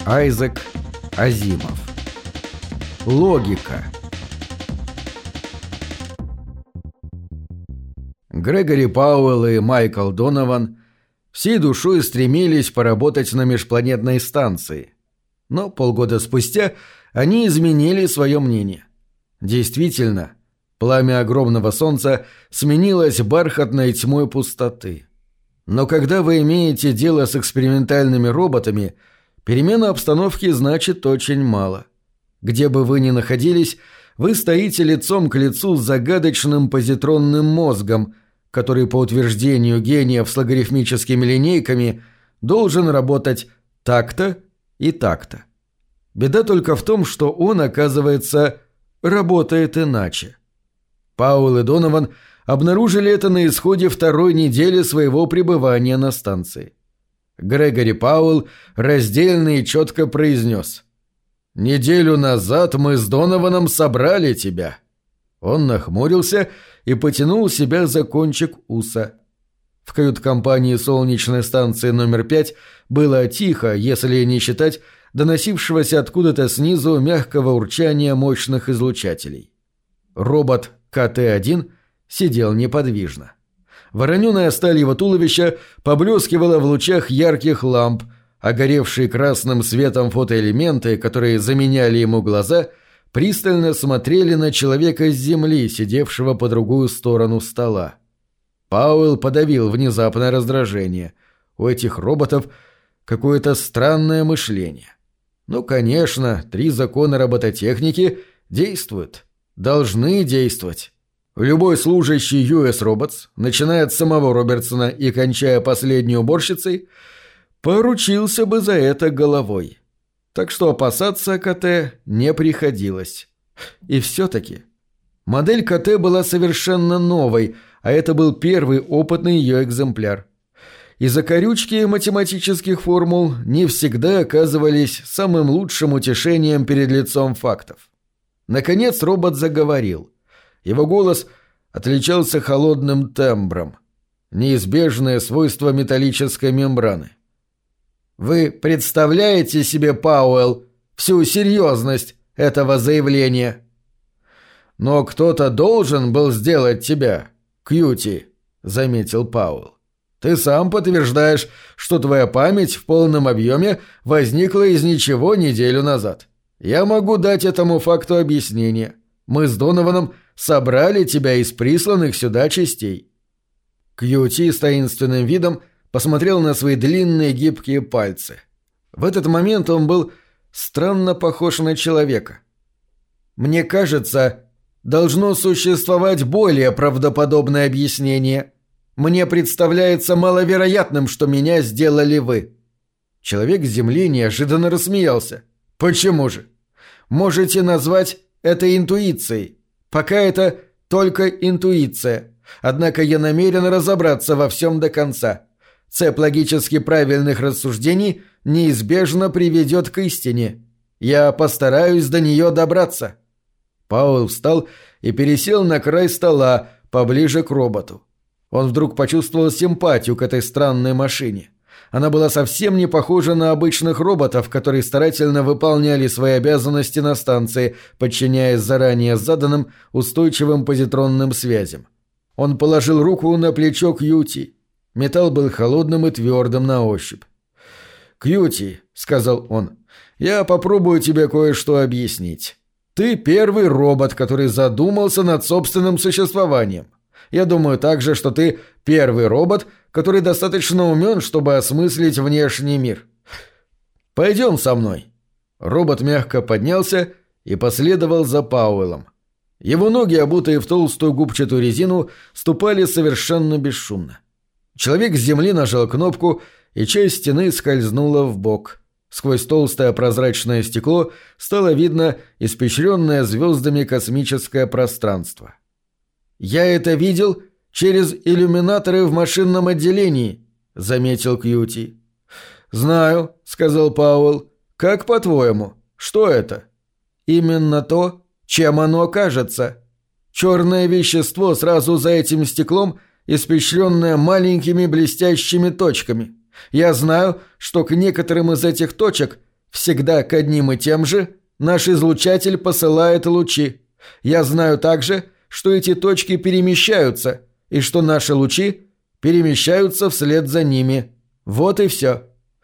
Айзек Азимов. Логика. Грегори Пауэлл и Майкл Донован всей душой стремились поработать на межпланетной станции. Но полгода спустя они изменили свое мнение. Действительно, пламя огромного солнца сменилось бархатной тьмой пустоты. Но когда вы имеете дело с экспериментальными роботами, перемена обстановки значит очень мало. Где бы вы ни находились, вы стоите лицом к лицу с загадочным позитронным мозгом, который, по утверждению гениев с логарифмическими линейками, должен работать так-то и так-то. Беда только в том, что он, оказывается, работает иначе. Пауэлл и Донован обнаружили это на исходе второй недели своего пребывания на станции. Грегори Пауэлл раздельно и четко произнес: «Неделю назад мы с Донованом собрали тебя». Он нахмурился и потянул себя за кончик уса. В кают-компании солнечной станции номер 5 было тихо, если не считать доносившегося откуда-то снизу мягкого урчания мощных излучателей. Робот КТ-1 сидел неподвижно. Вороненая сталь его туловища поблескивала в лучах ярких ламп, а горевшие красным светом фотоэлементы, которые заменяли ему глаза, пристально смотрели на человека с земли, сидевшего по другую сторону стола. Пауэлл подавил внезапное раздражение. У этих роботов какое-то странное мышление. Ну, конечно, 3 закона робототехники действуют. Должны действовать. Любой служащий US Robots, начиная от самого Робертсона и кончая последней уборщицей, поручился бы за это головой. Так что опасаться КТ не приходилось. И все-таки модель КТ была совершенно новой, а это был первый опытный ее экземпляр. И закорючки математических формул не всегда оказывались самым лучшим утешением перед лицом фактов. Наконец робот заговорил. Его голос отличался холодным тембром. Неизбежное свойство металлической мембраны. «Вы представляете себе, Пауэлл, всю серьезность этого заявления?» «Но кто-то должен был сделать тебя, Кьюти», — заметил Пауэлл. «Ты сам подтверждаешь, что твоя память в полном объеме возникла из ничего неделю назад. Я могу дать этому факту объяснение. Мы с Донованом собрали тебя из присланных сюда частей». Кьюти с таинственным видом посмотрел на свои длинные гибкие пальцы. В этот момент он был странно похож на человека. «Мне кажется, должно существовать более правдоподобное объяснение. Мне представляется маловероятным, что меня сделали вы». Человек с земли неожиданно рассмеялся. «Почему же? Можете назвать это интуицией. Пока это только интуиция. Однако я намерен разобраться во всем до конца. Цепь логически правильных рассуждений неизбежно приведет к истине. Я постараюсь до нее добраться». Пауэлл встал и пересел на край стола, поближе к роботу. Он вдруг почувствовал симпатию к этой странной машине. Она была совсем не похожа на обычных роботов, которые старательно выполняли свои обязанности на станции, подчиняясь заранее заданным устойчивым позитронным связям. Он положил руку на плечо Кьюти. Металл был холодным и твердым на ощупь. «Кьюти», — сказал он, — «я попробую тебе кое-что объяснить. Ты первый робот, который задумался над собственным существованием. Я думаю также, что ты первый робот, который достаточно умен, чтобы осмыслить внешний мир. Пойдем со мной». Робот мягко поднялся и последовал за Пауэллом. Его ноги, обутые в толстую губчатую резину, ступали совершенно бесшумно. Человек с земли нажал кнопку, и часть стены скользнула вбок. Сквозь толстое прозрачное стекло стало видно испещренное звездами космическое пространство. «Я это видел через иллюминаторы в машинном отделении», — заметил Кьюти. «Знаю», — сказал Пауэлл. «Как по-твоему, что это?» «Именно то, чем оно кажется. Черное вещество сразу за этим стеклом, испещренное маленькими блестящими точками. Я знаю, что к некоторым из этих точек Всегда к одним и тем же наш излучатель посылает лучи. Я знаю также, что эти точки перемещаются, и что наши лучи перемещаются вслед за ними. Вот и все.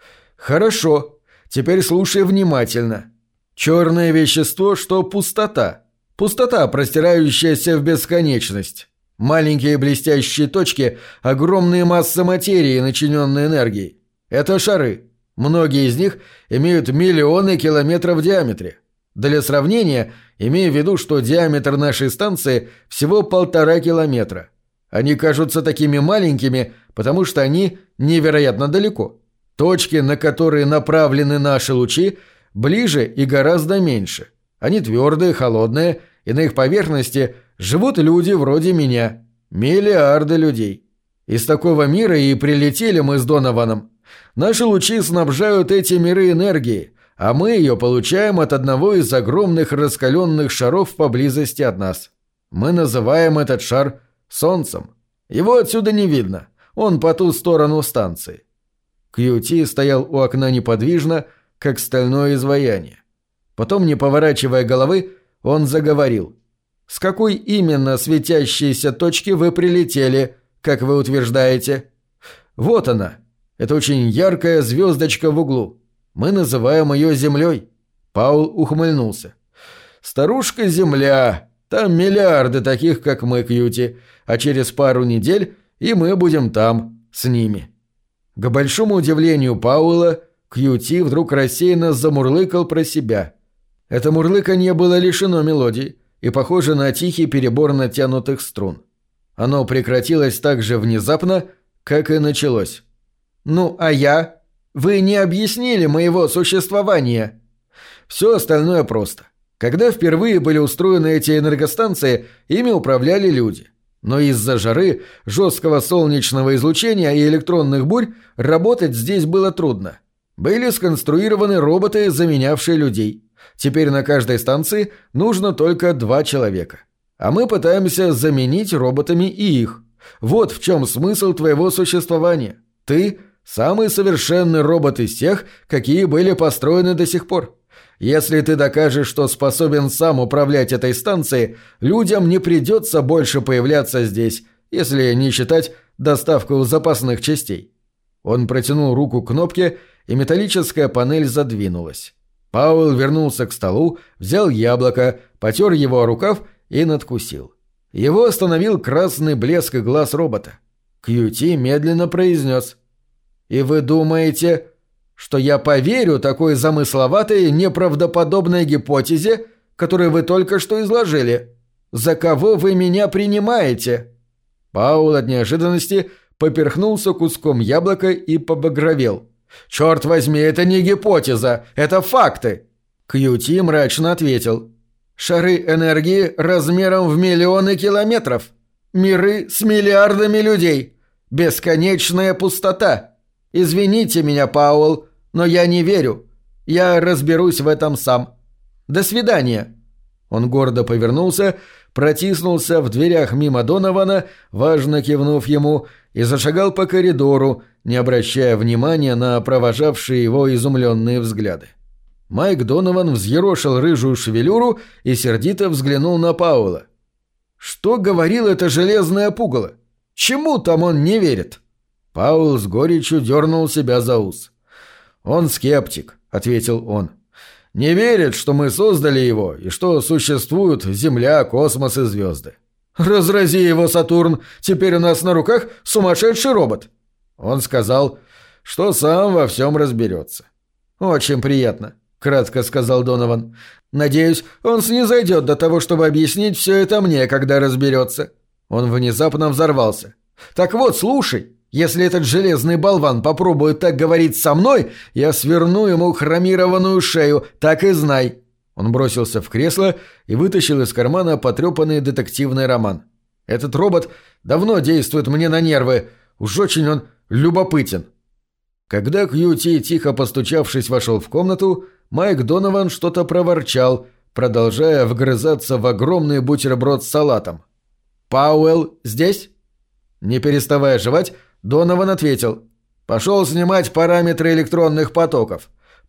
Хорошо, теперь слушай внимательно. Черное вещество, что пустота. Пустота, простирающаяся в бесконечность. Маленькие блестящие точки – огромные массы материи, начиненные энергией. Это шары. Многие из них имеют миллионы километров в диаметре. Для сравнения, имея в виду, что диаметр нашей станции всего 1,5 километра. Они кажутся такими маленькими, потому что они невероятно далеко. Точки, на которые направлены наши лучи, ближе и гораздо меньше. Они твердые, холодные, и на их поверхности живут люди вроде меня. Миллиарды людей. Из такого мира и прилетели мы с Донованом. Наши лучи снабжают эти миры энергией, а мы ее получаем от одного из огромных раскаленных шаров поблизости от нас. Мы называем этот шар Солнцем. Его отсюда не видно. Он по ту сторону станции. Кьюти стоял у окна неподвижно, как стальное изваяние. Потом, не поворачивая головы, он заговорил. «С какой именно светящейся точки вы прилетели, как вы утверждаете?» «Вот она. Это очень яркая звездочка в углу. Мы называем ее Землей». Паул ухмыльнулся. «Старушка Земля. Там миллиарды таких, как мы, Кьюти. А через пару недель и мы будем там, с ними». К большому удивлению Пауэлла, Кьюти вдруг рассеянно замурлыкал про себя. Это мурлыканье было лишено мелодии и похоже на тихий перебор натянутых струн. Оно прекратилось так же внезапно, как и началось. «Ну, а я? Вы не объяснили моего существования». Все остальное просто. Когда впервые были устроены эти энергостанции, ими управляли люди. Но из-за жары, жесткого солнечного излучения и электронных бурь работать здесь было трудно. Были сконструированы роботы, заменявшие людей. Теперь на каждой станции нужно только 2 человека. А мы пытаемся заменить роботами и их. Вот в чем смысл твоего существования. Ты – самый совершенный робот из тех, какие были построены до сих пор. Если ты докажешь, что способен сам управлять этой станцией, людям не придется больше появляться здесь, если не считать доставку запасных частей». Он протянул руку к кнопке, и металлическая панель задвинулась. Пауэлл вернулся к столу, взял яблоко, потер его о рукав и надкусил. Его остановил красный блеск глаз робота. Кьюти медленно произнес: «И вы думаете, что я поверю такой замысловатой, неправдоподобной гипотезе, которую вы только что изложили? За кого вы меня принимаете?» Паул от неожиданности поперхнулся куском яблока и побагровел. «Черт возьми, это не гипотеза, это факты!» Кьюти мрачно ответил: «Шары энергии размером в миллионы километров. Миры с миллиардами людей. Бесконечная пустота. Извините меня, Пауэлл, но я не верю. Я разберусь в этом сам. До свидания». Он гордо повернулся, протиснулся в дверях мимо Донована, важно кивнув ему, и зашагал по коридору, не обращая внимания на провожавшие его изумленные взгляды. Майк Донован взъерошил рыжую шевелюру и сердито взглянул на Пауэлла. «Что говорил это железное пугало? Чему там он не верит?» Пауэлл с горечью дернул себя за ус. «Он скептик», — ответил он. «Не верит, что мы создали его и что существуют Земля, космос и звезды». «Разрази его, Сатурн, теперь у нас на руках сумасшедший робот». Он сказал, что сам во всем разберется. «Очень приятно», — кратко сказал Донован. «Надеюсь, он снизойдет до того, чтобы объяснить все это мне, когда разберется». Он внезапно взорвался. «Так вот, слушай, если этот железный болван попробует так говорить со мной, я сверну ему хромированную шею, так и знай». Он бросился в кресло и вытащил из кармана потрепанный детективный роман. «Этот робот давно действует мне на нервы. Уж очень он любопытен». Когда Кьюти, тихо постучавшись, вошел в комнату, Майк Донован что-то проворчал, продолжая вгрызаться в огромный бутерброд с салатом. «Пауэлл здесь?» Не переставая жевать, Донован ответил: «Пошел снимать параметры электронных потоков.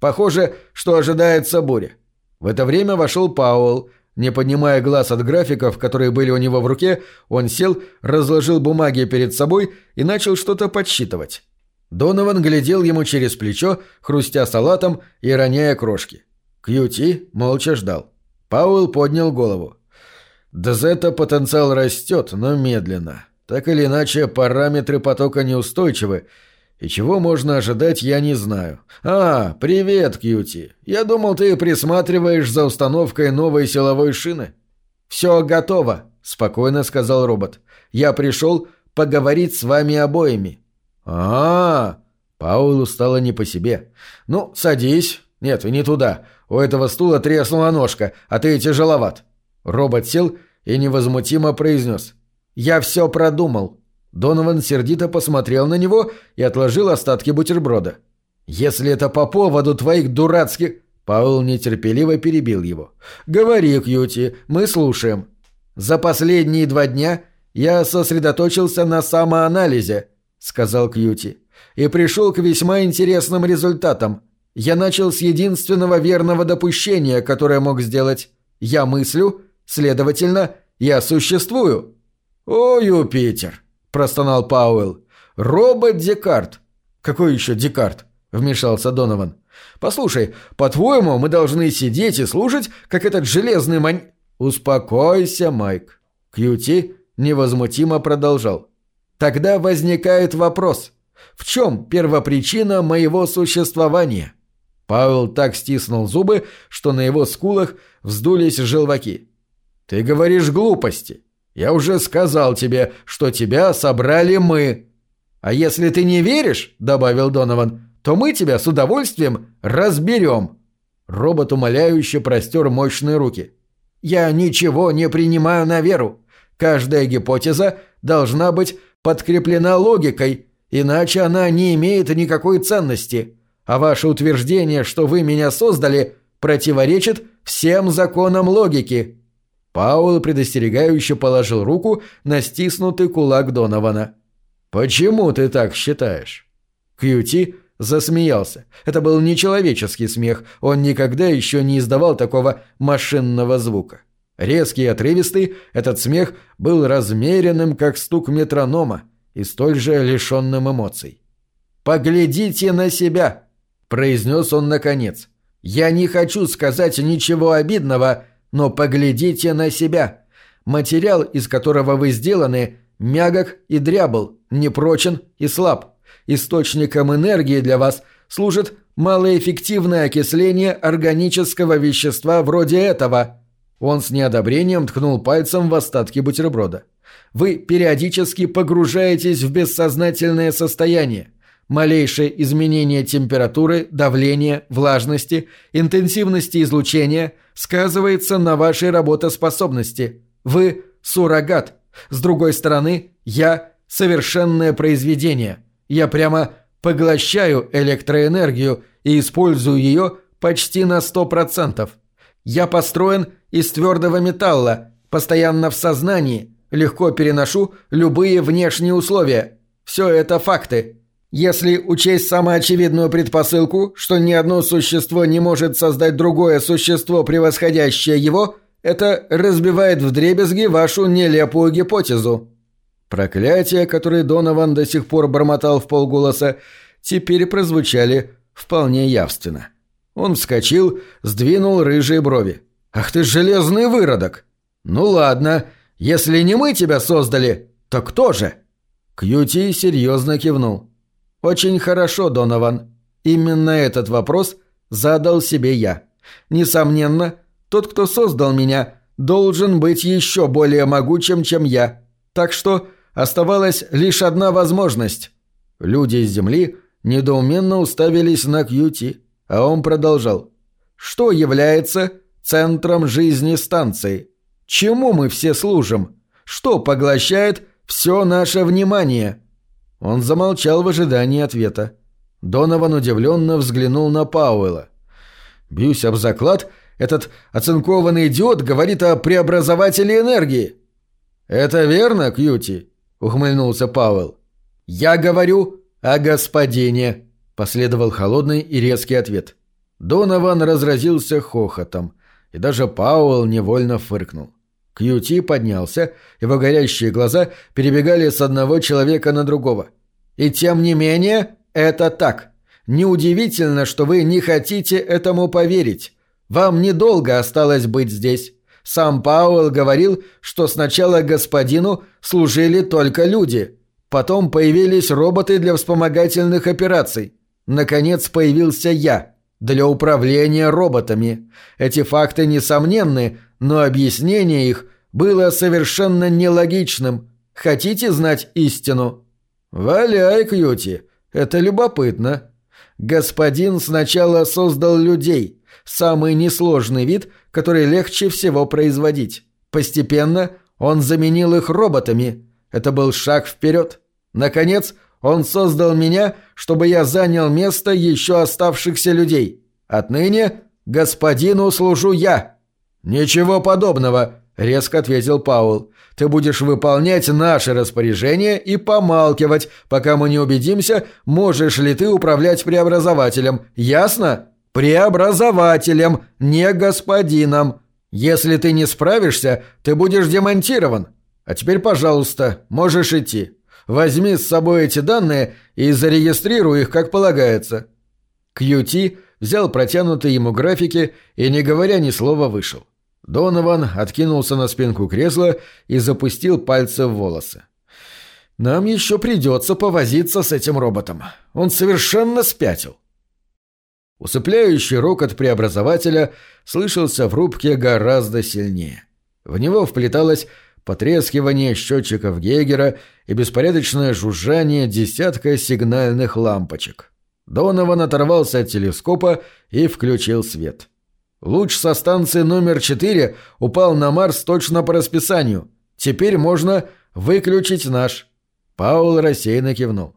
Похоже, что ожидается буря». В это время вошел Пауэлл. Не поднимая глаз от графиков, которые были у него в руке, он сел, разложил бумаги перед собой и начал что-то подсчитывать. Донован глядел ему через плечо, хрустя салатом и роняя крошки. Кьюти молча ждал. Пауэлл поднял голову. «Дзета потенциал растет, но медленно. Так или иначе, параметры потока неустойчивы, и чего можно ожидать, я не знаю. А, привет, Кьюти. Я думал, ты присматриваешь за установкой новой силовой шины». «Все готово», — спокойно сказал робот. «Я пришел поговорить с вами обоими». Пауэллу стало не по себе. «Ну, садись. Нет, не туда. У этого стула треснула ножка, а ты тяжеловат». Робот сел и невозмутимо произнес. «Я все продумал». Донован сердито посмотрел на него и отложил остатки бутерброда. «Если это по поводу твоих дурацких...» Пауэлл нетерпеливо перебил его. «Говори, Кьюти, мы слушаем». «За последние 2 дня я сосредоточился на самоанализе», — сказал Кьюти, «и пришел к весьма интересным результатам. Я начал с единственного верного допущения, которое мог сделать. Я мыслю, следовательно, я существую». «О, Юпитер!» — простонал Пауэлл. «Робот Декарт». «Какой еще Декарт?» — вмешался Донован. «Послушай, по-твоему, мы должны сидеть и слушать, как этот железный «Успокойся, Майк». Кьюти невозмутимо продолжал. «Тогда возникает вопрос. В чем первопричина моего существования?» Пауэлл так стиснул зубы, что на его скулах вздулись желваки. «Ты говоришь глупости. Я уже сказал тебе, что тебя собрали мы». «А если ты не веришь, — добавил Донован, — то мы тебя с удовольствием разберем». Робот умоляюще простер мощные руки. «Я ничего не принимаю на веру. Каждая гипотеза должна быть подкреплена логикой, иначе она не имеет никакой ценности. А ваше утверждение, что вы меня создали, противоречит всем законам логики». Пауэлл предостерегающе положил руку на стиснутый кулак Донована. «Почему ты так считаешь?» Кьюти засмеялся. Это был нечеловеческий смех, он никогда еще не издавал такого машинного звука. Резкий и отрывистый, этот смех был размеренным, как стук метронома, и столь же лишенным эмоций. «Поглядите на себя!» – произнес он наконец. «Я не хочу сказать ничего обидного, но поглядите на себя. Материал, из которого вы сделаны, мягок и дрябл, непрочен и слаб. Источником энергии для вас служит малоэффективное окисление органического вещества вроде этого». Он с неодобрением ткнул пальцем в остатки бутерброда. «Вы периодически погружаетесь в бессознательное состояние. Малейшее изменение температуры, давления, влажности, интенсивности излучения сказывается на вашей работоспособности. Вы – суррогат. С другой стороны, я – совершенное произведение. Я прямо поглощаю электроэнергию и использую ее почти на 100%. Я построен из твердого металла, постоянно в сознании, легко переношу любые внешние условия. Все это факты. Если учесть самоочевидную предпосылку, что ни одно существо не может создать другое существо, превосходящее его, это разбивает вдребезги вашу нелепую гипотезу». Проклятия, которые Донован до сих пор бормотал вполголоса, теперь прозвучали вполне явственно. Он вскочил, сдвинул рыжие брови. «Ах ты железный выродок! Ну ладно, если не мы тебя создали, то кто же?» Кьюти серьезно кивнул. «Очень хорошо, Донован. Именно этот вопрос задал себе я. Несомненно, тот, кто создал меня, должен быть еще более могучим, чем я. Так что оставалась лишь одна возможность». Люди с Земли недоуменно уставились на Кьюти, а он продолжал. «Что является центром жизни станции? Чему мы все служим? Что поглощает все наше внимание?» Он замолчал в ожидании ответа. Донован удивленно взглянул на Пауэлла. «Бьюсь об заклад, этот оцинкованный идиот говорит о преобразователе энергии». «Это верно, Кьюти?» — ухмыльнулся Пауэлл. «Я говорю о господине», — последовал холодный и резкий ответ. Донован разразился хохотом, и даже Пауэлл невольно фыркнул. Кьюти поднялся, его горящие глаза перебегали с одного человека на другого. «И тем не менее, это так. Неудивительно, что вы не хотите этому поверить. Вам недолго осталось быть здесь. Сам Пауэлл говорил, что сначала господину служили только люди. Потом появились роботы для вспомогательных операций. Наконец появился я, для управления роботами. Эти факты несомненны, но объяснение их было совершенно нелогичным. Хотите знать истину?» «Валяй, Кьюти, это любопытно. Господин сначала создал людей, самый несложный вид, который легче всего производить. Постепенно он заменил их роботами. Это был шаг вперед. Наконец, он создал меня, чтобы я занял место еще оставшихся людей. Отныне господину служу я». «Ничего подобного», — резко ответил Пауэлл. «Ты будешь выполнять наши распоряжения и помалкивать, пока мы не убедимся, можешь ли ты управлять преобразователем. Ясно? Преобразователем, не господином. Если ты не справишься, ты будешь демонтирован. А теперь, пожалуйста, можешь идти. Возьми с собой эти данные и зарегистрируй их, как полагается». Кьюти взял протянутые ему графики и, не говоря ни слова, вышел. Донован откинулся на спинку кресла и запустил пальцы в волосы. «Нам еще придется повозиться с этим роботом. Он совершенно спятил». Усыпляющий рокот преобразователя слышался в рубке гораздо сильнее. В него вплеталось потрескивание счетчиков Гейгера и беспорядочное жужжание десятка сигнальных лампочек. Донован оторвался от телескопа и включил свет. Луч со станции номер 4 упал на Марс точно по расписанию. Теперь можно выключить наш. Пауэлл рассеянно кивнул.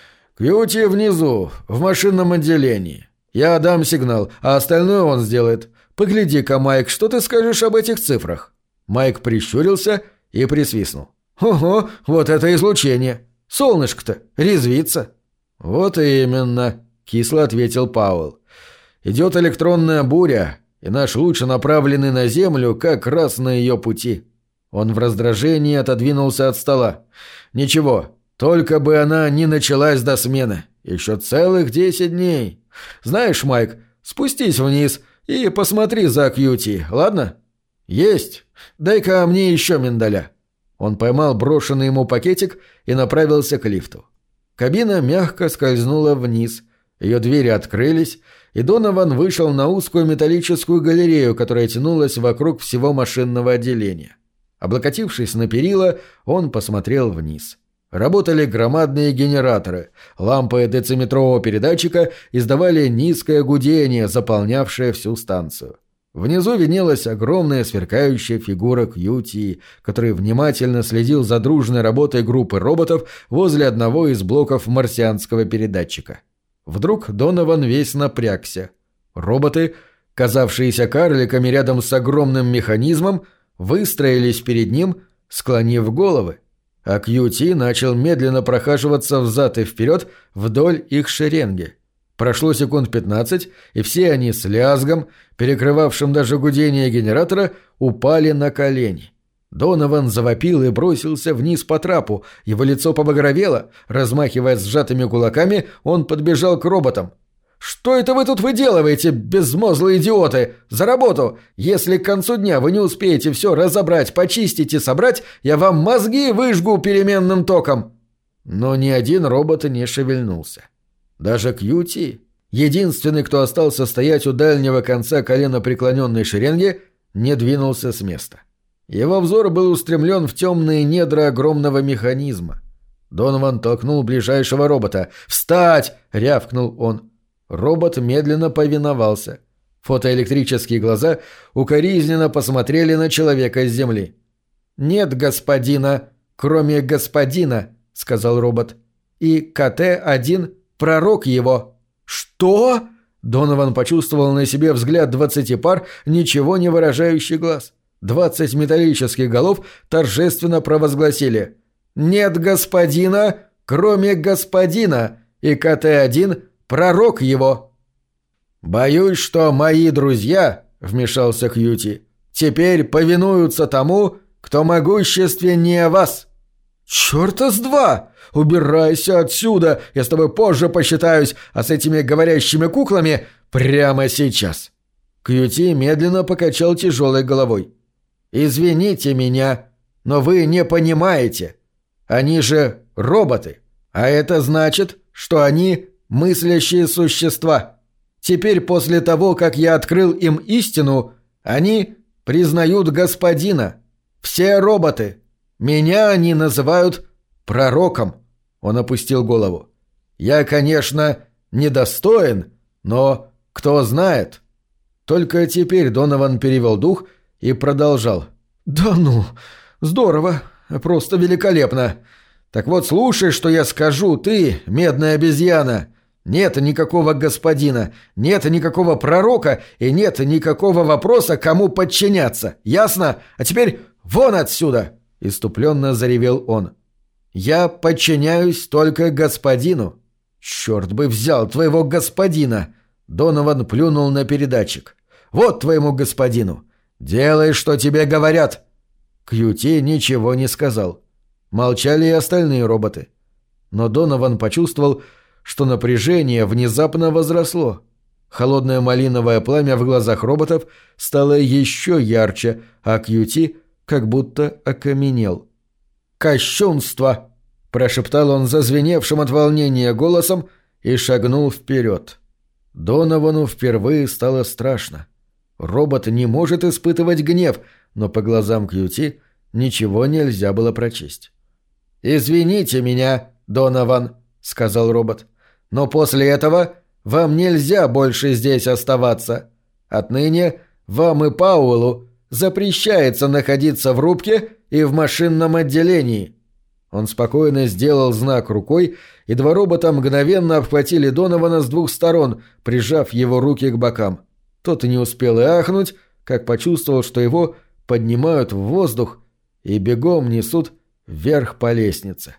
«Кьюти внизу, в машинном отделении. Я дам сигнал, а остальное он сделает. Погляди-ка, Майк, что ты скажешь об этих цифрах?» Майк прищурился и присвистнул. «Ого, вот это излучение! Солнышко-то резвится!» «Вот именно», — кисло ответил Пауэлл. «Идет электронная буря, и наш луч, направленный на Землю, как раз на ее пути». Он в раздражении отодвинулся от стола. «Ничего, только бы она не началась до смены. Еще целых 10 дней. Знаешь, Майк, спустись вниз и посмотри за Кьюти, ладно?» «Есть. Дай-ка мне еще миндаля». Он поймал брошенный ему пакетик и направился к лифту. Кабина мягко скользнула вниз. Ее двери открылись, и Донован вышел на узкую металлическую галерею, которая тянулась вокруг всего машинного отделения. Облокотившись на перила, он посмотрел вниз. Работали громадные генераторы. Лампы дециметрового передатчика издавали низкое гудение, заполнявшее всю станцию. Внизу виднелась огромная сверкающая фигура Кьюти, который внимательно следил за дружной работой группы роботов возле одного из блоков марсианского передатчика. Вдруг Донован весь напрягся. Роботы, казавшиеся карликами рядом с огромным механизмом, выстроились перед ним, склонив головы, а Кьюти начал медленно прохаживаться взад и вперед вдоль их шеренги. Прошло секунд 15, и все они с лязгом, перекрывавшим даже гудение генератора, упали на колени. Донован завопил и бросился вниз по трапу, его лицо побагровело, размахивая сжатыми кулаками, он подбежал к роботам. «Что это вы тут выделываете, безмозглые идиоты? За работу! Если к концу дня вы не успеете все разобрать, почистить и собрать, я вам мозги выжгу переменным током!» Но ни один робот не шевельнулся. Даже Кьюти, единственный, кто остался стоять у дальнего конца коленопреклоненной шеренги, не двинулся с места. Его взор был устремлен в темные недра огромного механизма. Донован толкнул ближайшего робота. «Встать!» — рявкнул он. Робот медленно повиновался. Фотоэлектрические глаза укоризненно посмотрели на человека с земли. «Нет господина, кроме господина», — сказал робот. «И КТ-1 пророк его». «Что?» Донован почувствовал на себе взгляд 20 пар ничего не выражающих глаз. 20 металлических голов торжественно провозгласили: «Нет господина, кроме господина, и КТ-1 пророк его». «Боюсь, что мои друзья», — вмешался Кьюти, — «теперь повинуются тому, кто могущественнее вас». «Чёрта с два! Убирайся отсюда! Я с тобой позже посчитаюсь, а с этими говорящими куклами прямо сейчас!» Кьюти медленно покачал тяжелой головой. «Извините меня, но вы не понимаете. Они же роботы, а это значит, что они мыслящие существа. Теперь после того, как я открыл им истину, они признают господина. Все роботы. Меня они называют пророком». Он опустил голову. «Я, конечно, недостоин, но кто знает». Только теперь Донован перевел дух и продолжал. «Да ну, здорово, просто великолепно. Так вот, слушай, что я скажу, ты, медная обезьяна. Нет никакого господина, нет никакого пророка и нет никакого вопроса, кому подчиняться. Ясно? А теперь вон отсюда!» — исступленно заревел он. «Я подчиняюсь только господину». «Черт бы взял твоего господина!» Донован плюнул на передатчик. «Вот твоему господину! Делай, что тебе говорят!» Кьюти ничего не сказал. Молчали и остальные роботы. Но Донован почувствовал, что напряжение внезапно возросло. Холодное малиновое пламя в глазах роботов стало еще ярче, а Кьюти как будто окаменел. «Кощунство!» – прошептал он зазвеневшим от волнения голосом и шагнул вперед. Доновану впервые стало страшно. Робот не может испытывать гнев, но по глазам Кьюти ничего нельзя было прочесть. «Извините меня, Донован», — сказал робот, — «но после этого вам нельзя больше здесь оставаться. Отныне вам и Пауэллу запрещается находиться в рубке и в машинном отделении». Он спокойно сделал знак рукой, и два робота мгновенно обхватили Донована с двух сторон, прижав его руки к бокам. Тот и не успел и ахнуть, как почувствовал, что его поднимают в воздух и бегом несут вверх по лестнице.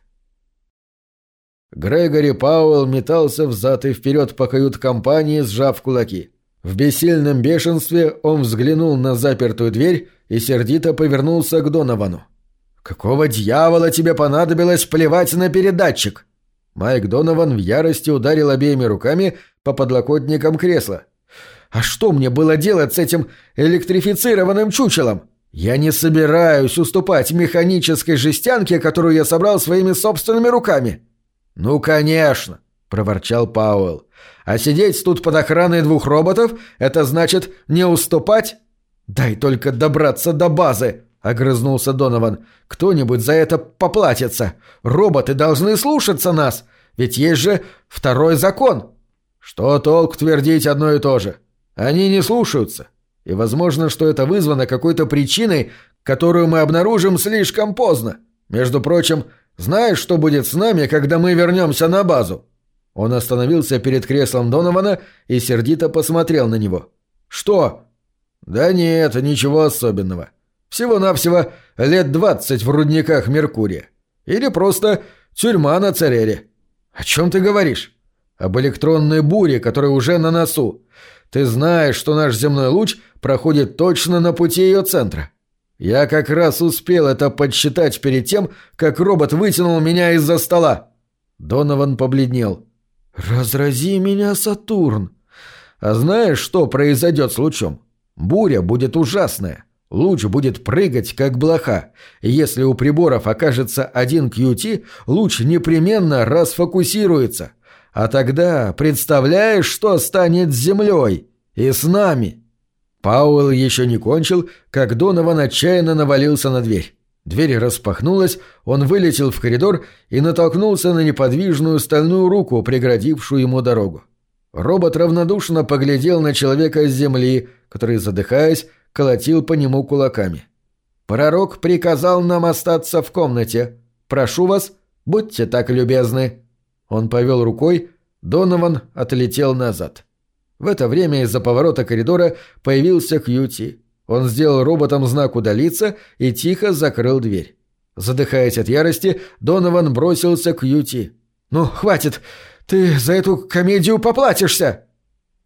Грегори Пауэлл метался взад и вперед по кают-компании, сжав кулаки. В бессильном бешенстве он взглянул на запертую дверь и сердито повернулся к Доновану. «Какого дьявола тебе понадобилось плевать на передатчик?» Майк Донован в ярости ударил обеими руками по подлокотникам кресла. «А что мне было делать с этим электрифицированным чучелом? Я не собираюсь уступать механической жестянке, которую я собрал своими собственными руками». «Ну, конечно», — проворчал Пауэлл. «А сидеть тут под охраной двух роботов — это значит не уступать?» «Дай только добраться до базы», — огрызнулся Донован. «Кто-нибудь за это поплатится. Роботы должны слушаться нас, ведь есть же второй закон». «Что толк твердить одно и то же? Они не слушаются. И возможно, что это вызвано какой-то причиной, которую мы обнаружим слишком поздно. Между прочим, знаешь, что будет с нами, когда мы вернемся на базу?» Он остановился перед креслом Донована и сердито посмотрел на него. «Что?» «Да нет, ничего особенного. Всего-навсего лет 20 в рудниках Меркурия. Или просто тюрьма на Церере». «О чем ты говоришь?» «Об электронной буре, которая уже на носу. Ты знаешь, что наш земной луч проходит точно на пути ее центра. Я как раз успел это подсчитать перед тем, как робот вытянул меня из-за стола». Донован побледнел. «Разрази меня, Сатурн! А знаешь, что произойдет с лучом? Буря будет ужасная. Луч будет прыгать, как блоха. И если у приборов окажется один QT, луч непременно расфокусируется. А тогда представляешь, что станет с Землей? И с нами?» Пауэлл еще не кончил, как Донован отчаянно навалился на дверь. Дверь распахнулась, он вылетел в коридор и натолкнулся на неподвижную стальную руку, преградившую ему дорогу. Робот равнодушно поглядел на человека с земли, который, задыхаясь, колотил по нему кулаками. «Пророк приказал нам остаться в комнате. Прошу вас, будьте так любезны». Он повел рукой, Донован отлетел назад. В это время из-за поворота коридора появился Кьюти. Он сделал роботам знак удалиться и тихо закрыл дверь. Задыхаясь от ярости, Донован бросился к Кьюти. «Ну, хватит! Ты за эту комедию поплатишься!»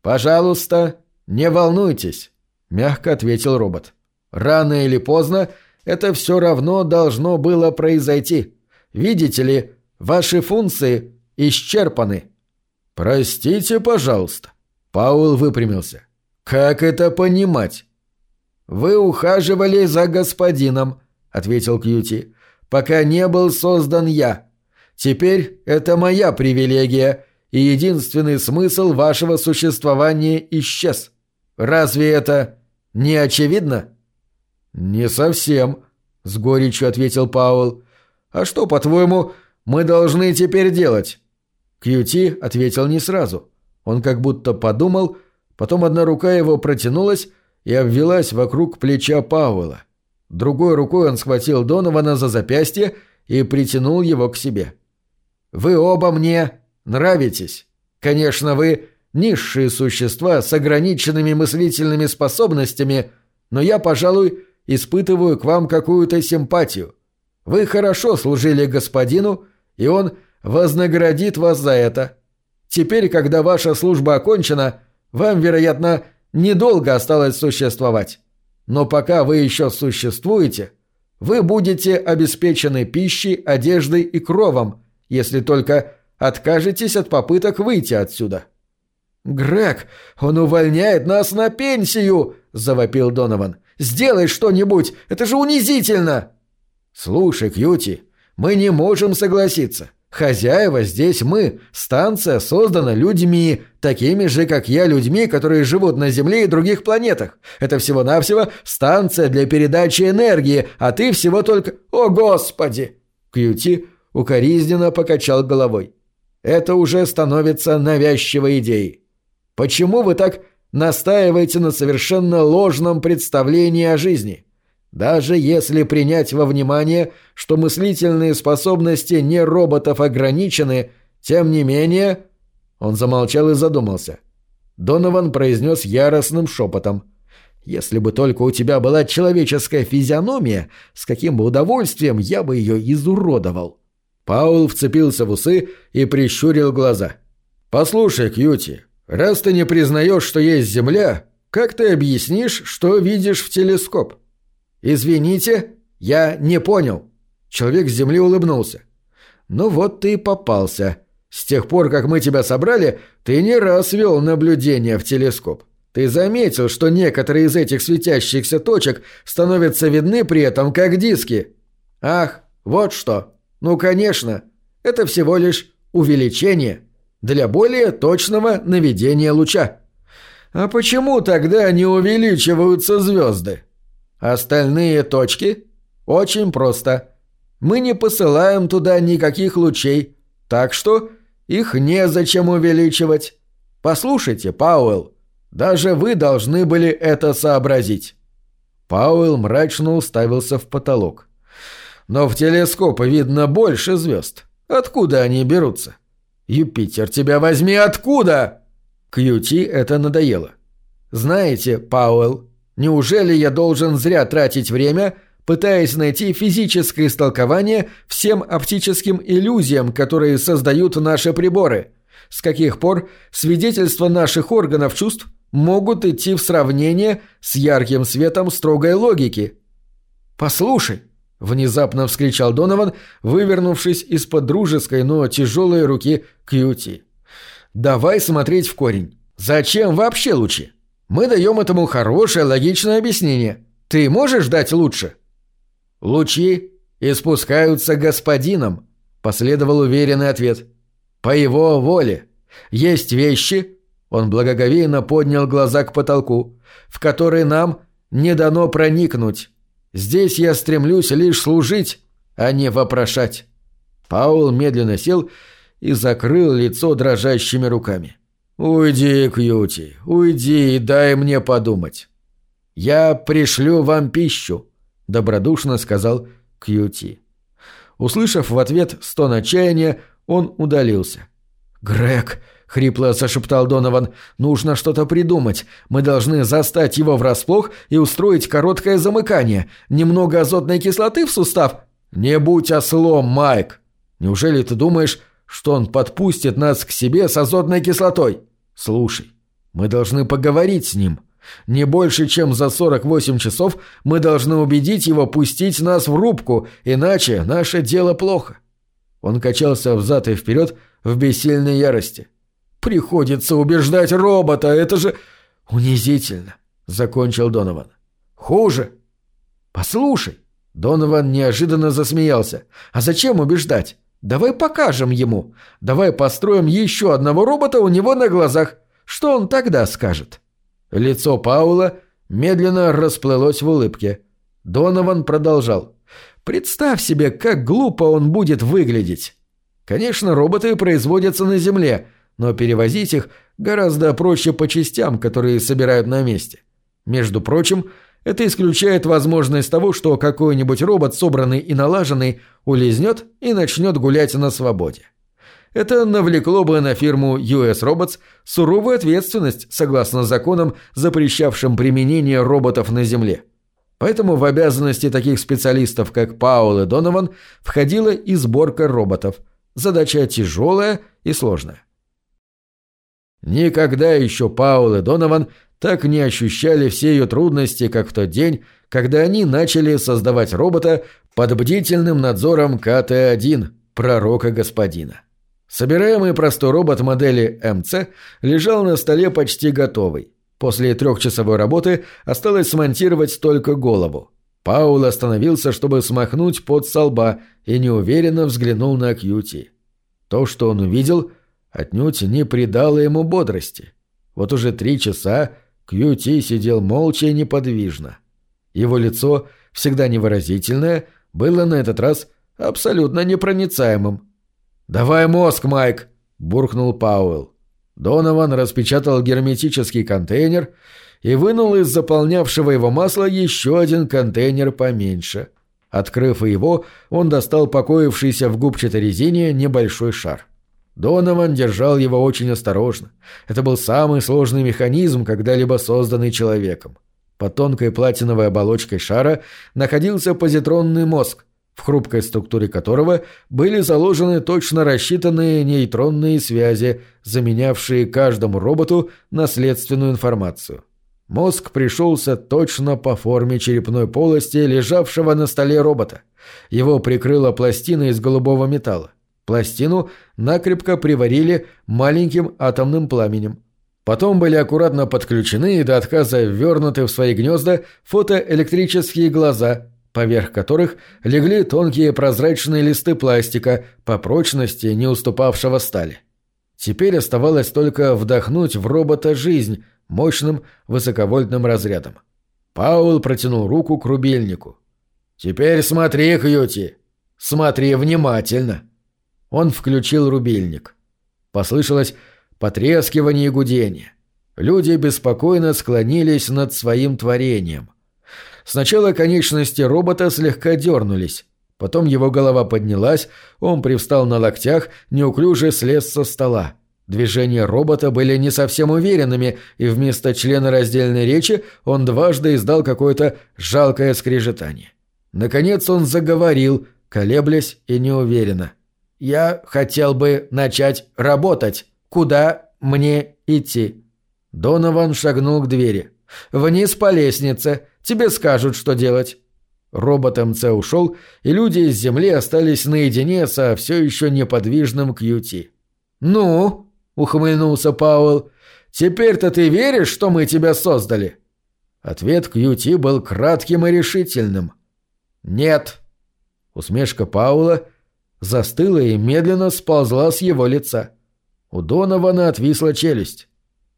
«Пожалуйста, не волнуйтесь», — мягко ответил робот. «Рано или поздно это все равно должно было произойти. Видите ли, ваши функции исчерпаны». «Простите, пожалуйста». Пауэлл выпрямился. «Как это понимать?» «Вы ухаживали за господином», — ответил Кьюти, — «пока не был создан я. Теперь это моя привилегия, и единственный смысл вашего существования исчез. Разве это не очевидно?» «Не совсем», — с горечью ответил Пауэлл. «А что, по-твоему, мы должны теперь делать?» Кьюти ответил не сразу. Он как будто подумал, потом одна рука его протянулась и обвелась вокруг плеча Пауэлла. Другой рукой он схватил Донована за запястье и притянул его к себе. «Вы оба мне нравитесь. Конечно, вы низшие существа с ограниченными мыслительными способностями, но я, пожалуй, испытываю к вам какую-то симпатию. Вы хорошо служили господину, и он вознаградит вас за это. Теперь, когда ваша служба окончена, вам, вероятно, недолго осталось существовать. Но пока вы еще существуете, вы будете обеспечены пищей, одеждой и кровом, если только откажетесь от попыток выйти отсюда». «Грег, он увольняет нас на пенсию!» – завопил Донован. «Сделай что-нибудь! Это же унизительно!» «Слушай, Кьюти, мы не можем согласиться. Хозяева здесь мы. Станция создана людьми, такими же, как я, людьми, которые живут на Земле и других планетах. Это всего-навсего станция для передачи энергии, а ты всего только... О, Господи!» Кьюти укоризненно покачал головой. «Это уже становится навязчивой идеей. Почему вы так настаиваете на совершенно ложном представлении о жизни? Даже если принять во внимание, что мыслительные способности не роботов ограничены, тем не менее...» Он замолчал и задумался. Донован произнес яростным шепотом. «Если бы только у тебя была человеческая физиономия, с каким бы удовольствием я бы ее изуродовал». Пауэлл вцепился в усы и прищурил глаза. «Послушай, Кьюти, раз ты не признаешь, что есть Земля, как ты объяснишь, что видишь в телескоп?» «Извините, я не понял». Человек с Земли улыбнулся. «Ну вот ты и попался. С тех пор, как мы тебя собрали, ты не раз вел наблюдение в телескоп. Ты заметил, что некоторые из этих светящихся точек становятся видны при этом как диски?» «Ах, вот что. Ну, конечно. Это всего лишь увеличение для более точного наведения луча». «А почему тогда не увеличиваются звезды?» «Остальные точки? Очень просто. Мы не посылаем туда никаких лучей, так что их незачем увеличивать. Послушайте, Пауэлл, даже вы должны были это сообразить». Пауэлл мрачно уставился в потолок. «Но в телескоп видно больше звезд. Откуда они берутся?» «Юпитер, тебя возьми, откуда?» Кьюти это надоело. «Знаете, Пауэлл, неужели я должен зря тратить время, пытаясь найти физическое истолкование всем оптическим иллюзиям, которые создают наши приборы? С каких пор свидетельства наших органов чувств могут идти в сравнение с ярким светом строгой логики?» «Послушай!» — внезапно вскричал Донован, вывернувшись из-под дружеской, но тяжелой руки Кьюти. «Давай смотреть в корень. Зачем вообще лучи? Мы даем этому хорошее логичное объяснение. Ты можешь дать лучше?» «Лучи испускаются господином», — последовал уверенный ответ. «По его воле. Есть вещи...» — он благоговейно поднял глаза к потолку, — «в которые нам не дано проникнуть. Здесь я стремлюсь лишь служить, а не вопрошать». Пауэлл медленно сел и закрыл лицо дрожащими руками. «Уйди, Кьюти, уйди и дай мне подумать». «Я пришлю вам пищу», — добродушно сказал Кьюти. Услышав в ответ стон отчаяния, он удалился. «Грег», — хрипло зашептал Донован, — «нужно что-то придумать. Мы должны застать его врасплох и устроить короткое замыкание. Немного азотной кислоты в сустав». «Не будь ослом, Майк! Неужели ты думаешь, что он подпустит нас к себе с азотной кислотой? Слушай, Мы должны поговорить с ним. Не больше, чем за 48 часов мы должны убедить его пустить нас в рубку, иначе наше дело плохо». Он качался взад и вперед в бессильной ярости. «Приходится убеждать робота, это же унизительно», — закончил Донован. «Хуже. Послушай». Донован неожиданно засмеялся. «А зачем убеждать? Давай покажем ему. Давай построим еще одного робота у него на глазах. Что он тогда скажет?» Лицо Пауэлла медленно расплылось в улыбке. Донован продолжал. «Представь себе, как глупо он будет выглядеть. Конечно, роботы производятся на Земле, но перевозить их гораздо проще по частям, которые собирают на месте. Между прочим, это исключает возможность того, что какой-нибудь робот, собранный и налаженный, улизнет и начнет гулять на свободе. Это навлекло бы на фирму US Robots суровую ответственность, согласно законам, запрещавшим применение роботов на Земле. Поэтому в обязанности таких специалистов, как Пауэлл и Донован, входила и сборка роботов. Задача тяжелая и сложная. Никогда еще Пауэлл и Донован так не ощущали все ее трудности, как в тот день, когда они начали создавать робота под бдительным надзором КТ-1, пророка господина. Собираемый простой робот модели МЦ лежал на столе почти готовый. После 3-часовой работы осталось смонтировать только голову. Паул остановился, чтобы смахнуть пот со лба, и неуверенно взглянул на Кьюти. То, что он увидел, отнюдь не придало ему бодрости. Вот уже 3 часа Кьюти сидел молча и неподвижно. Его лицо, всегда невыразительное, было на этот раз абсолютно непроницаемым. «Давай мозг, Майк!» – буркнул Пауэлл. Донован распечатал герметический контейнер и вынул из заполнявшего его масла еще один контейнер поменьше. Открыв его, он достал покоившийся в губчатой резине небольшой шар. Донован держал его очень осторожно. Это был самый сложный механизм, когда-либо созданный человеком. Под тонкой платиновой оболочкой шара находился позитронный мозг, в хрупкой структуре которого были заложены точно рассчитанные нейтронные связи, заменявшие каждому роботу наследственную информацию. Мозг пришелся точно по форме черепной полости, лежавшего на столе робота. Его прикрыла пластина из голубого металла. Пластину накрепко приварили маленьким атомным пламенем. Потом были аккуратно подключены и до отказа ввернуты в свои гнезда фотоэлектрические глаза, поверх которых легли тонкие прозрачные листы пластика, по прочности не уступавшего стали. Теперь оставалось только вдохнуть в робота жизнь мощным высоковольтным разрядом. Пауэлл протянул руку к рубильнику. «Теперь смотри, Кьюти! Смотри внимательно!» Он включил рубильник. Послышалось потрескивание и гудение. Люди беспокойно склонились над своим творением. Сначала конечности робота слегка дернулись. Потом его голова поднялась, он привстал на локтях, неуклюже слез со стола. Движения робота были не совсем уверенными, и вместо членораздельной речи он дважды издал какое-то жалкое скрежетание. Наконец он заговорил, колеблясь и неуверенно. «Я хотел бы начать работать. Куда мне идти?» Донован шагнул к двери. «Вниз по лестнице. Тебе скажут, что делать». Робот МЦ ушел, и люди из земли остались наедине со все еще неподвижным Кьюти. «Ну?» — ухмыльнулся Пауэлл. «Теперь-то ты веришь, что мы тебя создали?» Ответ Кьюти был кратким и решительным. «Нет». Усмешка Пауэлла застыла и медленно сползла с его лица. У Донована отвисла челюсть.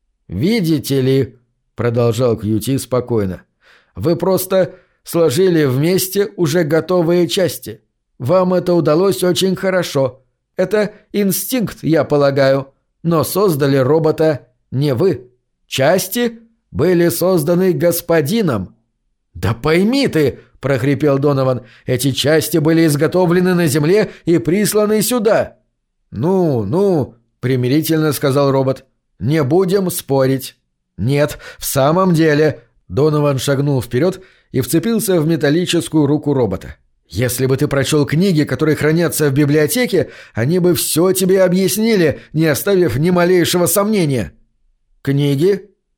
«Видите ли», — продолжал Кьюти спокойно, — «вы просто сложили вместе уже готовые части. Вам это удалось очень хорошо. Это инстинкт, я полагаю. Но создали робота не вы. Части были созданы господином». «Да пойми ты», — прохрипел Донован, — «эти части были изготовлены на Земле и присланы сюда». «Ну», — примирительно сказал робот, — «не будем спорить». «Нет, в самом деле», — Донован шагнул вперед и вцепился в металлическую руку робота. «Если бы ты прочел книги, которые хранятся в библиотеке, они бы все тебе объяснили, не оставив ни малейшего сомнения». «Книги?»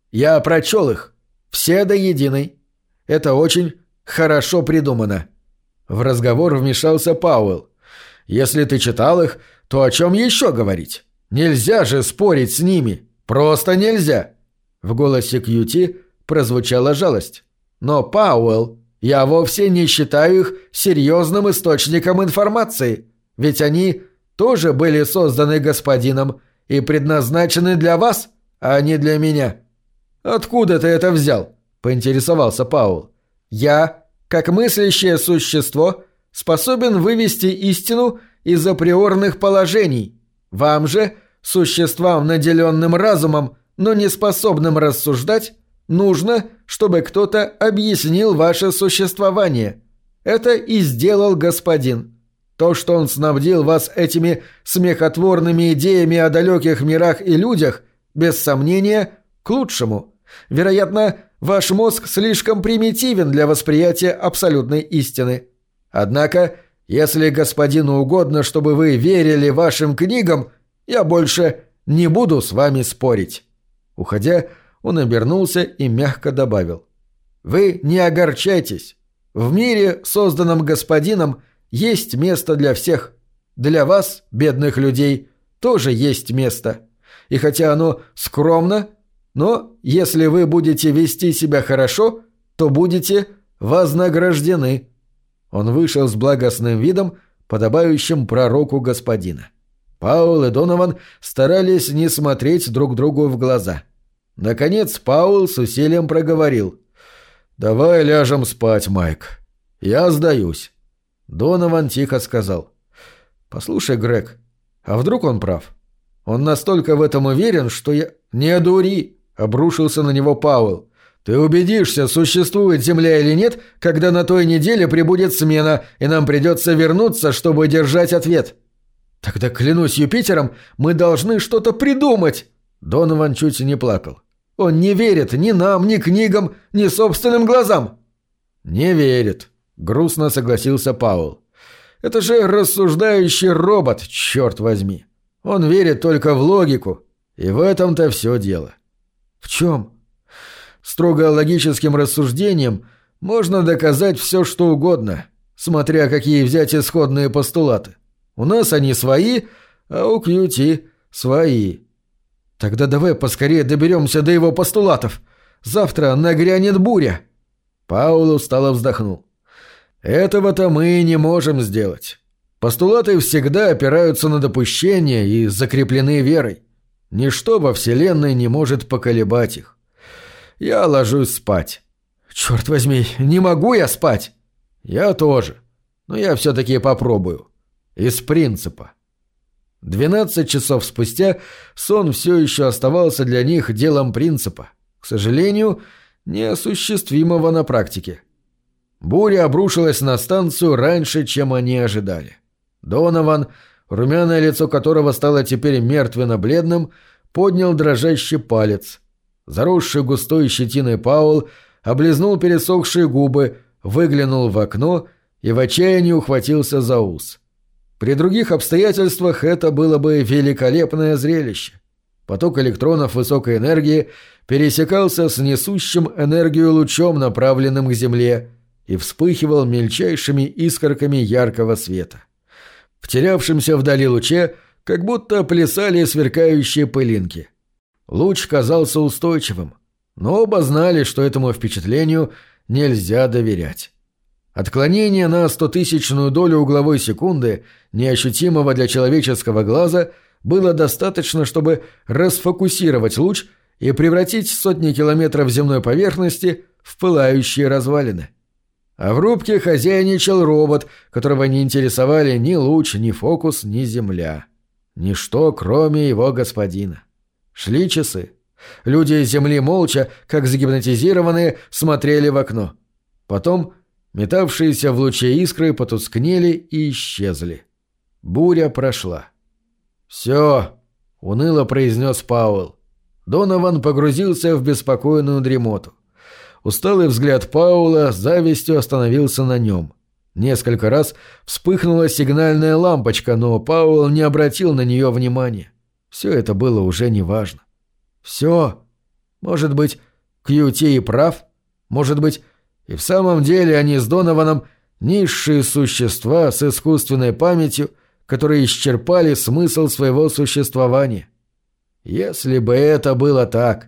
Я прочел их. Все до единой. Это очень хорошо придумано». В разговор вмешался Пауэлл. «Если ты читал их, то о чем еще говорить? Нельзя же спорить с ними. Просто нельзя». В голосе Кьюти прозвучала жалость. «Но, Пауэлл, я вовсе не считаю их серьезным источником информации, ведь они тоже были созданы господином и предназначены для вас, а не для меня». «Откуда ты это взял?» – поинтересовался Пауэлл. «Я, как мыслящее существо, способен вывести истину из априорных положений. Вам же, существам, наделенным разумом, но не способным рассуждать, нужно, чтобы кто-то объяснил ваше существование. Это и сделал господин. То, что он снабдил вас этими смехотворными идеями о далеких мирах и людях, без сомнения, к лучшему. Вероятно, ваш мозг слишком примитивен для восприятия абсолютной истины. Однако, если господину угодно, чтобы вы верили вашим книгам, я больше не буду с вами спорить». Уходя, он обернулся и мягко добавил. «Вы не огорчайтесь. В мире, созданном господином, есть место для всех. Для вас, бедных людей, тоже есть место. И хотя оно скромно, но если вы будете вести себя хорошо, то будете вознаграждены». Он вышел с благостным видом, подобающим пророку господина. Пауэлл и Донован старались не смотреть друг другу в глаза. Наконец Пауэлл с усилием проговорил. «Давай ляжем спать, Майк. Я сдаюсь». Донован тихо сказал. «Послушай, Грег, а вдруг он прав? Он настолько в этом уверен, что я...» «Не дури!» — обрушился на него Пауэлл. «Ты убедишься, существует Земля или нет, когда на той неделе прибудет смена, и нам придется вернуться, чтобы держать ответ». «Тогда, клянусь Юпитером, мы должны что-то придумать!» Донован чуть не плакал. «Он не верит ни нам, ни книгам, ни собственным глазам!» «Не верит», — грустно согласился Пауэлл. «Это же рассуждающий робот, черт возьми. Он верит только в логику, и в этом-то все дело». «В чем?» «Строго логическим рассуждением можно доказать все, что угодно, смотря какие взять исходные постулаты. У нас они свои, а у Кьюти свои». «Тогда давай поскорее доберемся до его постулатов. Завтра нагрянет буря». Пауэлл устало вздохнул. «Этого-то мы не можем сделать. Постулаты всегда опираются на допущения и закреплены верой. Ничто во Вселенной не может поколебать их. Я ложусь спать». «Черт возьми, не могу я спать!» «Я тоже. Но я все-таки попробую. Из принципа». 12 часов спустя сон все еще оставался для них делом принципа, к сожалению, неосуществимого на практике. Буря обрушилась на станцию раньше, чем они ожидали. Донован, румяное лицо которого стало теперь мертвенно-бледным, поднял дрожащий палец. Заросший густой щетиной Пауэлл облизнул пересохшие губы, выглянул в окно и в отчаянии ухватился за ус. При других обстоятельствах это было бы великолепное зрелище. Поток электронов высокой энергии пересекался с несущим энергию лучом, направленным к Земле, и вспыхивал мельчайшими искорками яркого света. В терявшемся вдали луче как будто плясали сверкающие пылинки. Луч казался устойчивым, но оба знали, что этому впечатлению нельзя доверять. Отклонение на 100-тысячную долю угловой секунды, неощутимого для человеческого глаза, было достаточно, чтобы расфокусировать луч и превратить сотни километров земной поверхности в пылающие развалины. А в рубке хозяйничал робот, которого не интересовали ни луч, ни фокус, ни земля. Ничто, кроме его господина. Шли часы. Люди из Земли молча, как загипнотизированные, смотрели в окно. Потом метавшиеся в луче искры потускнели и исчезли. Буря прошла. «Все», — уныло произнес Пауэлл. Донован погрузился в беспокойную дремоту. Усталый взгляд Пауэлла с завистью остановился на нем. Несколько раз вспыхнула сигнальная лампочка, но Пауэлл не обратил на нее внимания. Все это было уже неважно. «Все», Может быть, Кьюти и прав? Может быть, и в самом деле они с Донованом низшие существа с искусственной памятью, которые исчерпали смысл своего существования? Если бы это было так.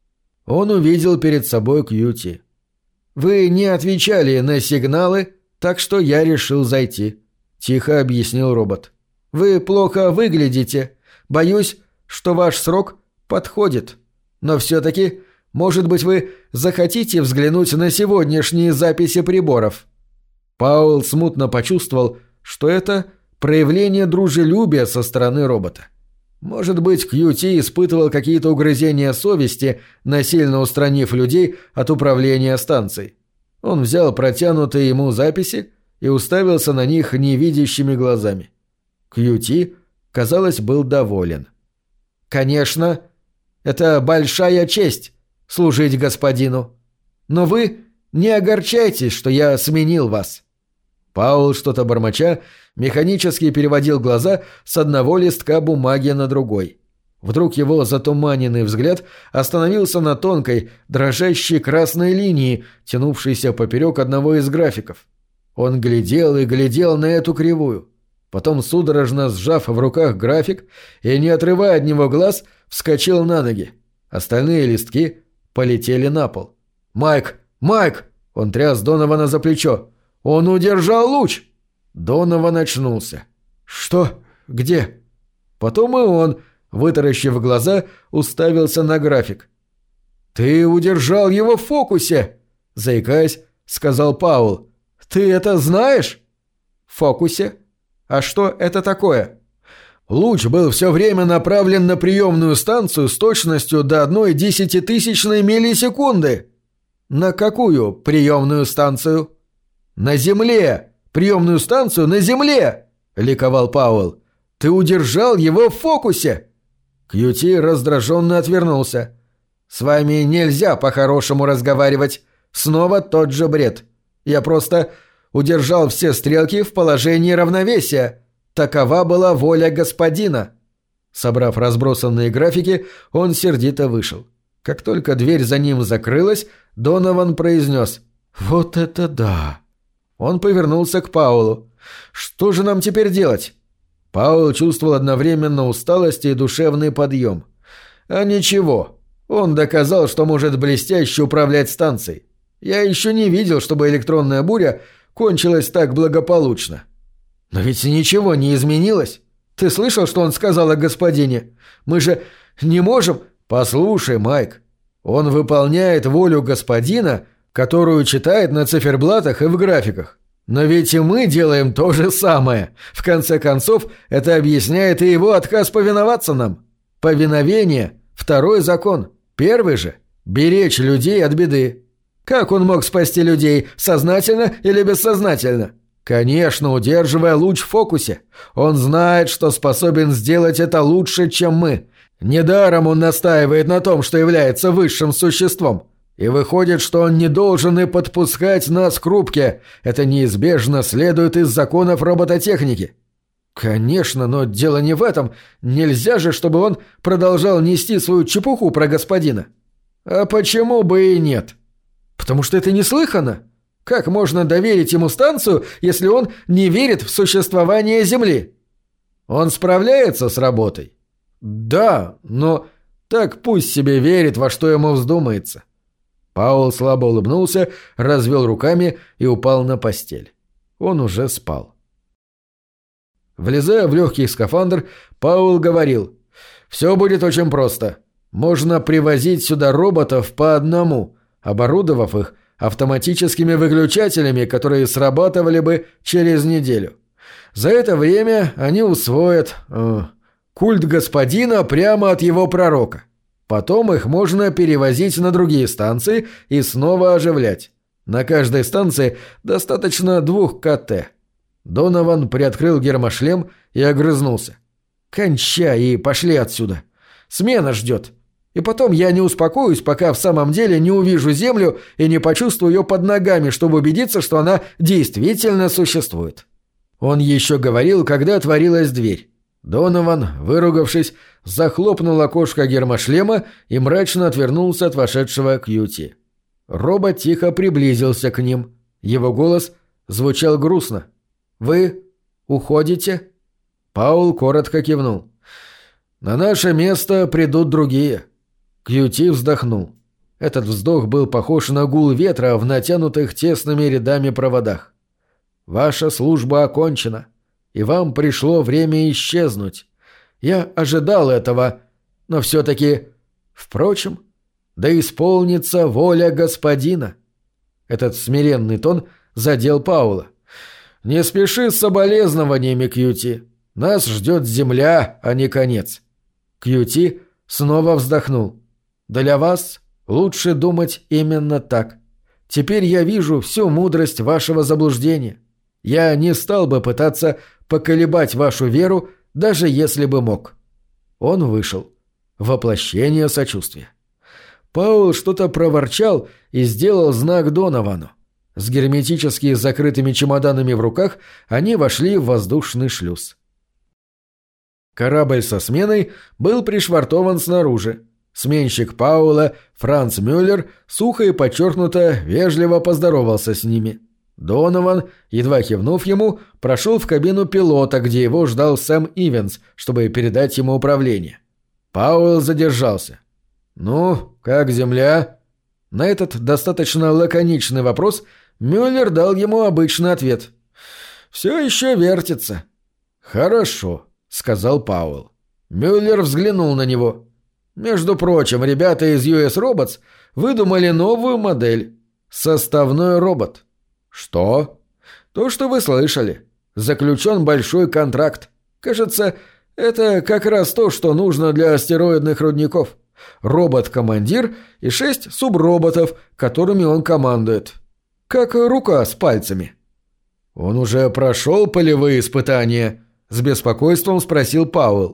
Он увидел перед собой Кьюти. «Вы не отвечали на сигналы, так что я решил зайти», — тихо объяснил робот. «Вы плохо выглядите. Боюсь, что ваш срок подходит. Но все-таки, может быть, вы захотите взглянуть на сегодняшние записи приборов?» Пауэлл смутно почувствовал, что это проявление дружелюбия со стороны робота. Может быть, Кьюти испытывал какие-то угрызения совести, насильно устранив людей от управления станцией. Он взял протянутые ему записи и уставился на них невидящими глазами. Кьюти, казалось, был доволен. «Конечно, это большая честь — служить господину. Но вы не огорчайтесь, что я сменил вас». Пауэлл, что-то бормоча, механически переводил глаза с одного листка бумаги на другой. Вдруг его затуманенный взгляд остановился на тонкой, дрожащей красной линии, тянувшейся поперек одного из графиков. Он глядел и глядел на эту кривую. Потом, судорожно сжав в руках график и не отрывая от него глаз, вскочил на ноги. Остальные листки полетели на пол. «Майк! Майк!» — он тряс Донована за плечо. «Он удержал луч!» Донован очнулся. «Что? Где?» Потом и он, вытаращив глаза, уставился на график. «Ты удержал его в фокусе!» — заикаясь, сказал Пауэлл. «Ты это знаешь?» «В фокусе? А что это такое?» Луч был все время направлен на приемную станцию с точностью до 0,1 миллисекунды. «На какую приемную станцию?» «На Земле! Приемную станцию на Земле!» — ликовал Пауэлл. «Ты удержал его в фокусе!» Кьюти раздраженно отвернулся. «С вами нельзя по-хорошему разговаривать. Снова тот же бред. Я просто удержал все стрелки в положении равновесия. Такова была воля господина». Собрав разбросанные графики, он сердито вышел. Как только дверь за ним закрылась, Донован произнес: «Вот это да!» Он повернулся к Пауэллу. «Что же нам теперь делать?» Пауэлл чувствовал одновременно усталость и душевный подъем. «А ничего. Он доказал, что может блестяще управлять станцией. Я еще не видел, чтобы электронная буря кончилась так благополучно». «Но ведь ничего не изменилось. Ты слышал, что он сказал о господине? Мы же не можем...» «Послушай, Майк, он выполняет волю господина, которую читает на циферблатах и в графиках. Но ведь и мы делаем то же самое. В конце концов, это объясняет и его отказ повиноваться нам. Повиновение – второй закон. Первый же – беречь людей от беды. Как он мог спасти людей, сознательно или бессознательно? Конечно, удерживая луч в фокусе. Он знает, что способен сделать это лучше, чем мы. Недаром он настаивает на том, что является высшим существом. И выходит, что он не должен и подпускать нас к рубке. Это неизбежно следует из законов робототехники. Конечно, но дело не в этом. Нельзя же, чтобы он продолжал нести свою чепуху про господина. А почему бы и нет? Потому что это неслыханно. Как можно доверить ему станцию, если он не верит в существование Земли? Он справляется с работой? Да, но так пусть себе верит, во что ему вздумается. Пауэлл слабо улыбнулся, развел руками и упал на постель. Он уже спал. Влезая в легкий скафандр, Пауэлл говорил: «Все будет очень просто. Можно привозить сюда роботов по одному, оборудовав их автоматическими выключателями, которые срабатывали бы через неделю. За это время они усвоят культ господина прямо от его пророка. Потом их можно перевозить на другие станции и снова оживлять. На каждой станции достаточно 2 КТ». Донован приоткрыл гермошлем и огрызнулся. «Кончай и пошли отсюда. Смена ждет. И потом я не успокоюсь, пока в самом деле не увижу Землю и не почувствую ее под ногами, чтобы убедиться, что она действительно существует». Он еще говорил, когда отворилась дверь. Донован, выругавшись, захлопнул окошко гермошлема и мрачно отвернулся от вошедшего Кьюти. Робот тихо приблизился к ним. Его голос звучал грустно. «Вы уходите?» Паул коротко кивнул. «На наше место придут другие». Кьюти вздохнул. Этот вздох был похож на гул ветра в натянутых тесными рядами проводах. «Ваша служба окончена, и вам пришло время исчезнуть. Я ожидал этого, но все-таки... Впрочем, да исполнится воля господина». Этот смиренный тон задел Паула. «Не спеши с соболезнованиями, Кьюти. Нас ждет земля, а не конец». Кьюти снова вздохнул. «Для вас лучше думать именно так. Теперь я вижу всю мудрость вашего заблуждения. Я не стал бы пытаться поколебать вашу веру, даже если бы мог». Он вышел. Воплощение сочувствия. Паул что-то проворчал и сделал знак Доновану. С герметически закрытыми чемоданами в руках они вошли в воздушный шлюз. Корабль со сменой был пришвартован снаружи. Сменщик Паула, Франц Мюллер, сухо и подчеркнуто вежливо поздоровался с ними. Донован, едва кивнув ему, прошел в кабину пилота, где его ждал Сэм Ивенс, чтобы передать ему управление. Пауэлл задержался. «Ну, как земля?» На этот достаточно лаконичный вопрос Мюллер дал ему обычный ответ. «Все еще вертится». «Хорошо», — сказал Пауэлл. Мюллер взглянул на него. «Между прочим, ребята из US Robots выдумали новую модель. Составной робот». «Что?» «То, что вы слышали. Заключен большой контракт. Кажется, это как раз то, что нужно для астероидных рудников. Робот-командир и 6 суброботов, которыми он командует. Как рука с пальцами». «Он уже прошел полевые испытания?» — с беспокойством спросил Пауэлл.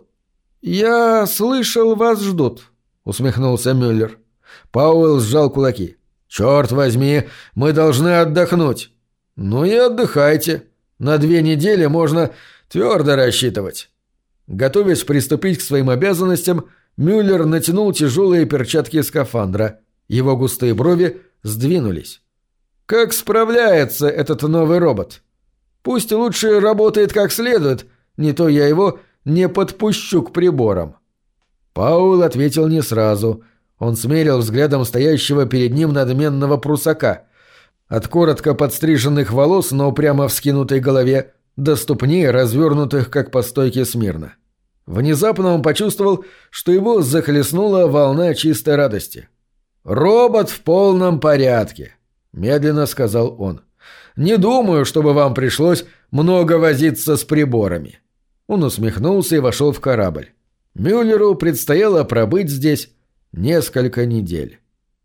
«Я слышал, вас ждут», — усмехнулся Мюллер. Пауэлл сжал кулаки. «Черт возьми, мы должны отдохнуть». «Ну и отдыхайте. На 2 недели можно твердо рассчитывать». Готовясь приступить к своим обязанностям, Мюллер натянул тяжелые перчатки скафандра. Его густые брови сдвинулись. «Как справляется этот новый робот? Пусть лучше работает как следует, не то я его не подпущу к приборам». Паул ответил не сразу. Он смерил взглядом стоящего перед ним надменного прусака. От коротко подстриженных волос на упрямо вскинутой голове до ступней, развернутых как по стойке смирно. Внезапно он почувствовал, что его захлестнула волна чистой радости. «Робот в полном порядке», — медленно сказал он. «Не думаю, чтобы вам пришлось много возиться с приборами». Он усмехнулся и вошел в корабль. Мюллеру предстояло пробыть здесь несколько недель.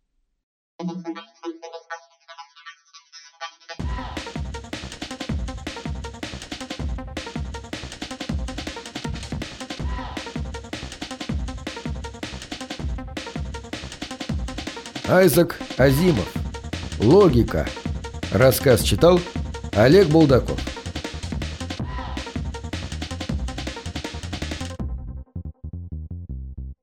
Айзек Азимов. Логика. Рассказ читал Олег Булдаков.